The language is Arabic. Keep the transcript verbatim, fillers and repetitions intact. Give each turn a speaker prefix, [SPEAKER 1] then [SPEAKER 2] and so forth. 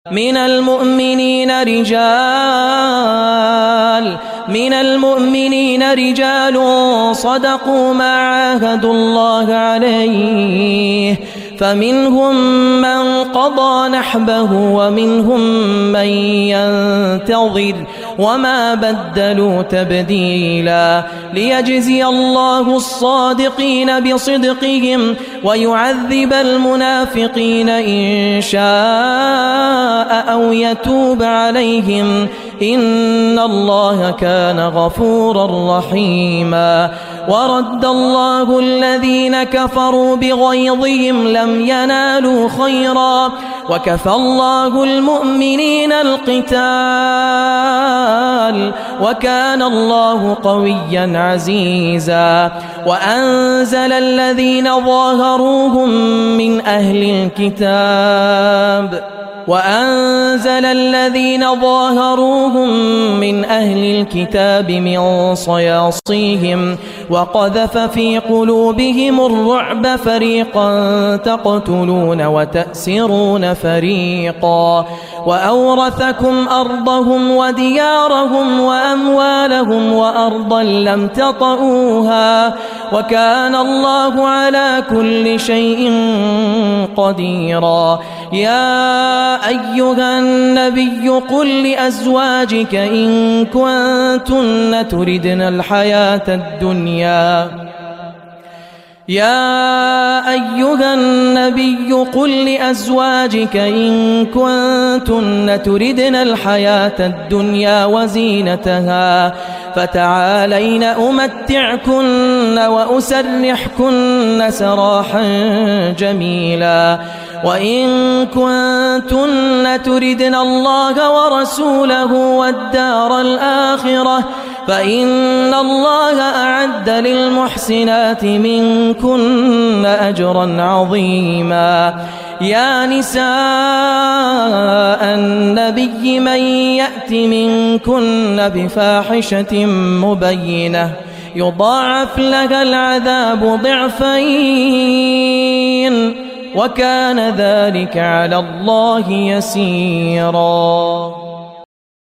[SPEAKER 1] من المؤمنين رجال من المؤمنين رجال صدقوا ما عاهدوا الله عليه فمنهم من قضى نحبه ومنهم من ينتظر وما بدلوا تبديلا ليجزي الله الصادقين بصدقهم ويعذب المنافقين إن شاء أو يتوب عليهم إن الله كان غفورا رحيما ورد الله الذين كفروا بغيظهم لم ينالوا خيرا وكفى الله المؤمنين القتال وكان الله قويا عزيزا وأنزل الذين ظاهروهم من أهل الكتاب وأنزل الذين ظاهروهم من أهل الكتاب من صياصيهم وقذف في قلوبهم الرعب فريقا تقتلون وتأسرون فريقا وأورثكم أرضهم وديارهم وأموالهم وأرضا لم تطئوها وكان الله على كل شيء قديرا يا أيها النبي قل لأزواجك إن كنتن تردن الحياة الدنيا يا أيها النبي قل لأزواجك إن كنتن تردن الحياة الدنيا وزينتها فتعالين أمتعكن وأسرحكن سراحا جميلا وإن كنتن تردن الله ورسوله والدار الآخرة فإن الله أعد للمحسنات منكن أجرا عظيما يا نساء النبي من يأت منكن بفاحشة مبينة يضاعف لها العذاب ضعفين وكان ذلك على الله يسيرا.